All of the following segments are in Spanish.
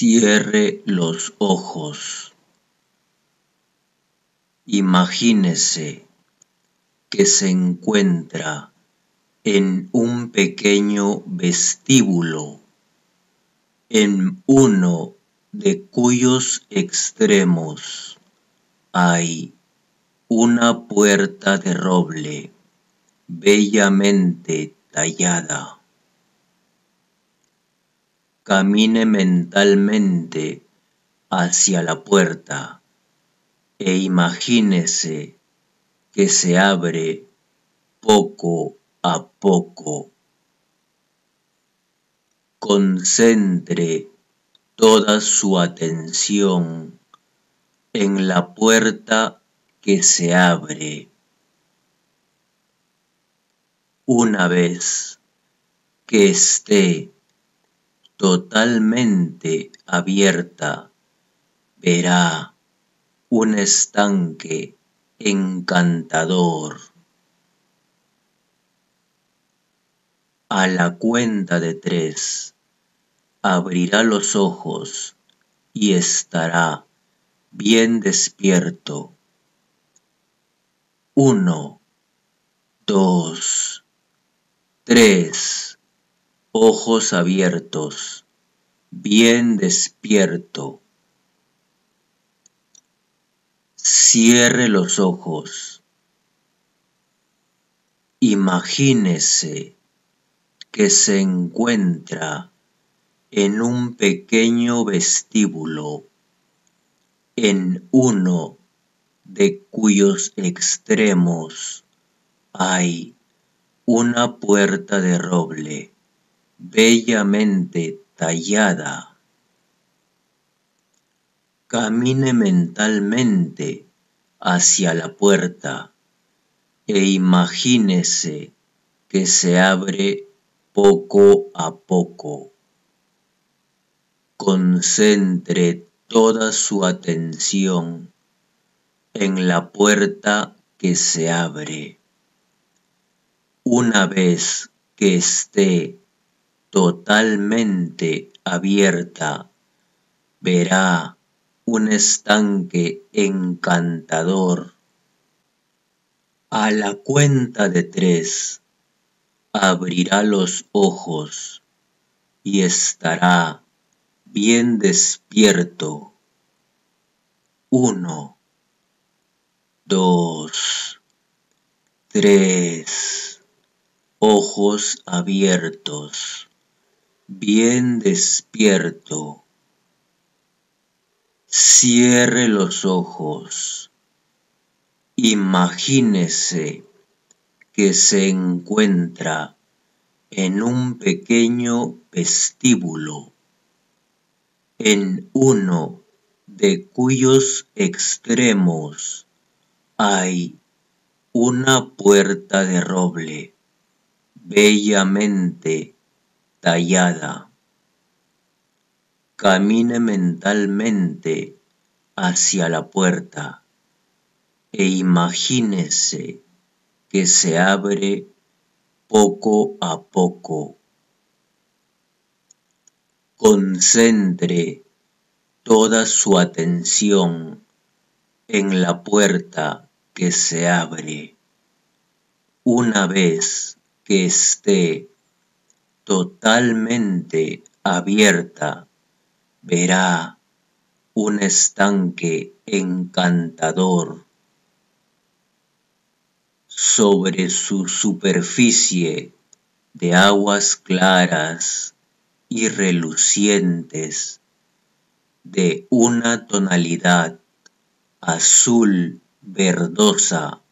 Cierre los ojos. Imagínese que se encuentra en un pequeño vestíbulo, en uno de cuyos extremos hay una puerta de roble bellamente tallada. Camine mentalmente hacia la puerta e imagínese que se abre poco a poco. Concentre toda su atención en la puerta que se abre. Una vez que esté totalmente abierta, verá un estanque encantador. A la cuenta de 3, abrirá los ojos y estará bien despierto. 1, 2, 3. Ojos abiertos, bien despierto. Cierre los ojos. Imagínese que se encuentra en un pequeño vestíbulo, en uno de cuyos extremos hay una puerta de roble bellamente tallada. Camine mentalmente hacia la puerta e imagínese que se abre poco a poco. Concentre toda su atención en la puerta que se abre. Una vez que esté totalmente abierta, verá un estanque encantador. A la cuenta de 3, abrirá los ojos y estará bien despierto. 1, 2, 3. Ojos abiertos, bien despierto. Cierre los ojos. Imagínese que se encuentra en un pequeño vestíbulo, en uno de cuyos extremos hay una puerta de roble bellamente tallada. Camine mentalmente hacia la puerta e imagínese que se abre poco a poco. Concentre toda su atención en la puerta que se abre. Una vez que esté totalmente abierta, verá un estanque encantador. Sobre su superficie de aguas claras y relucientes, de una tonalidad azul verdosa,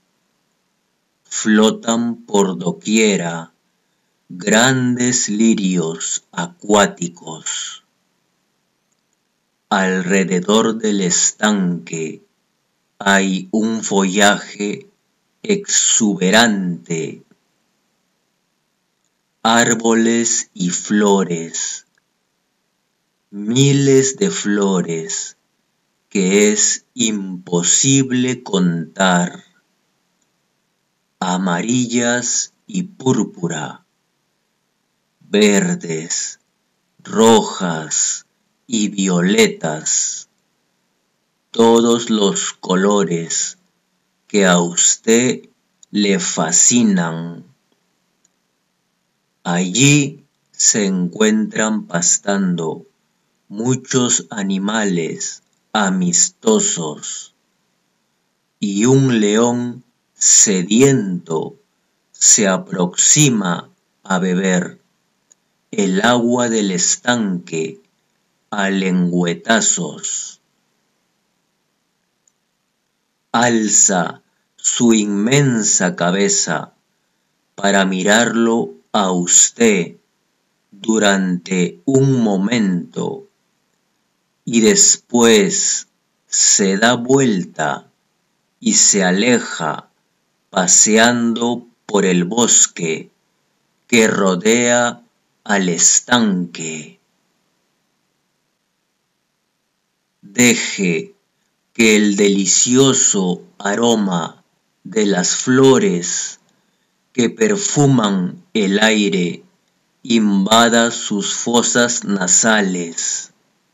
flotan por doquiera grandes lirios acuáticos. Alrededor del estanque hay un follaje exuberante, árboles y flores, miles de flores que es imposible contar, amarillas y púrpura, verdes, rojas, y violetas, todos los colores que a usted le fascinan. Allí se encuentran pastando muchos animales amistosos y un león sediento se aproxima a beber el agua del estanque a lengüetazos. Alza su inmensa cabeza para mirarlo a usted durante un momento y después se da vuelta y se aleja paseando por el bosque que rodea al estanque. Deje que el delicioso aroma de las flores que perfuman el aire invada sus fosas nasales.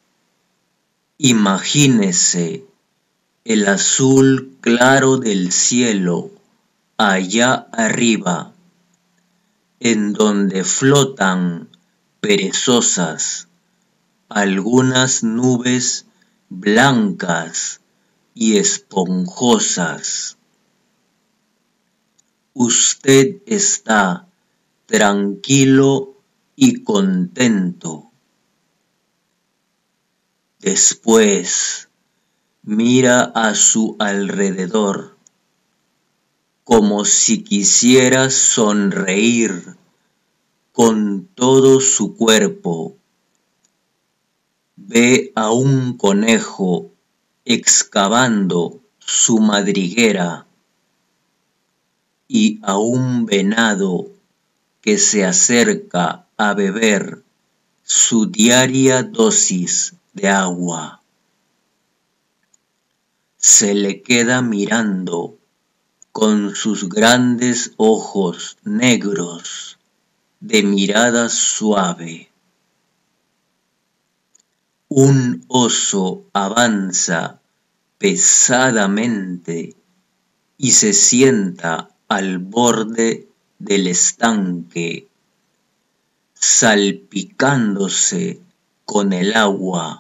Imagínese el azul claro del cielo allá arriba, en donde flotan perezosas algunas nubes blancas y esponjosas. Usted está tranquilo y contento. Después mira a su alrededor como si quisiera sonreír con todo su cuerpo. Ve a un conejo excavando su madriguera y a un venado que se acerca a beber su diaria dosis de agua. Se le queda mirando con sus grandes ojos negros de mirada suave. Un oso avanza pesadamente y se sienta al borde del estanque, salpicándose con el agua.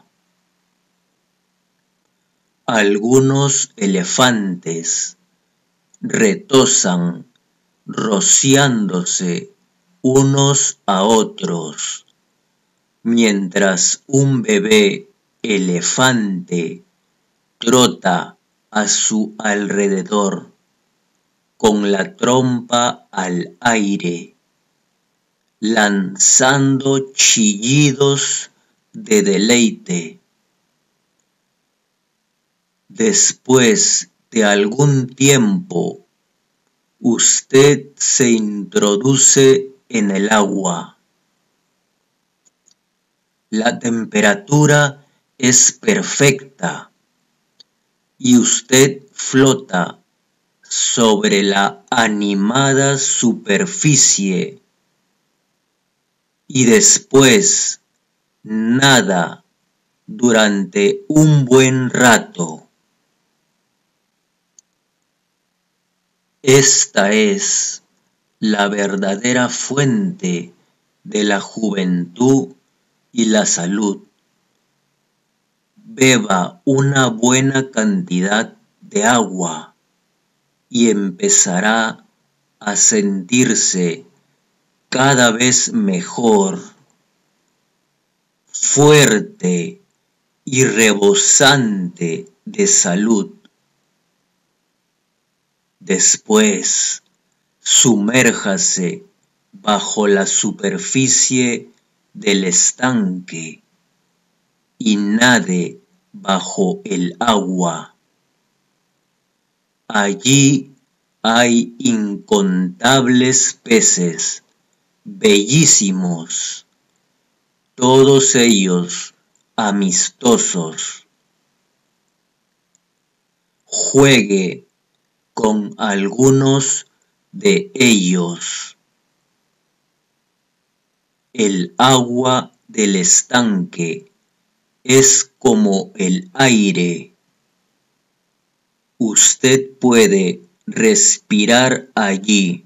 Algunos elefantes retozan rociándose unos a otros, mientras un bebé elefante trota a su alrededor con la trompa al aire, lanzando chillidos de deleite. Después de algún tiempo, usted se introduce en el agua. La temperatura es perfecta y usted flota sobre la animada superficie y después nada durante un buen rato. Esta es la verdadera fuente de la juventud y la salud. Beba una buena cantidad de agua y empezará a sentirse cada vez mejor, fuerte y rebosante de salud. Después, sumérjase bajo la superficie del estanque y nade bajo el agua. Allí hay incontables peces bellísimos, todos ellos amistosos. Juegue con algunos de ellos. El agua del estanque es como el aire. Usted puede respirar allí.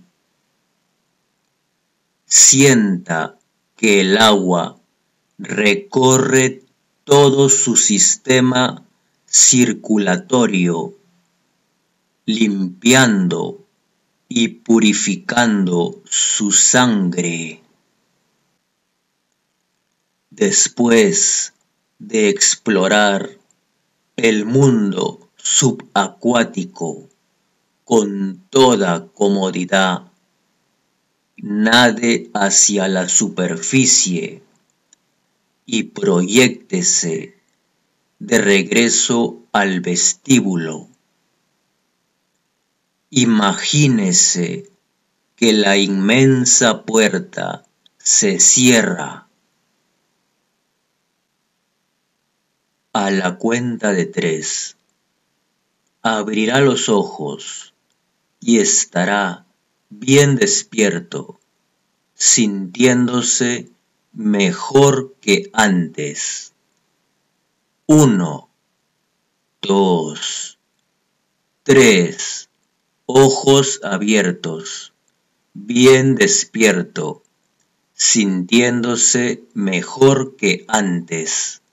Sienta que el agua recorre todo su sistema circulatorio, limpiando y purificando su sangre. Después de explorar el mundo subacuático con toda comodidad, nade hacia la superficie y proyéctese de regreso al vestíbulo. Imagínese que la inmensa puerta se cierra. A la cuenta de 3, abrirá los ojos y estará bien despierto, sintiéndose mejor que antes. 1, 2, 3, ojos abiertos, bien despierto, sintiéndose mejor que antes.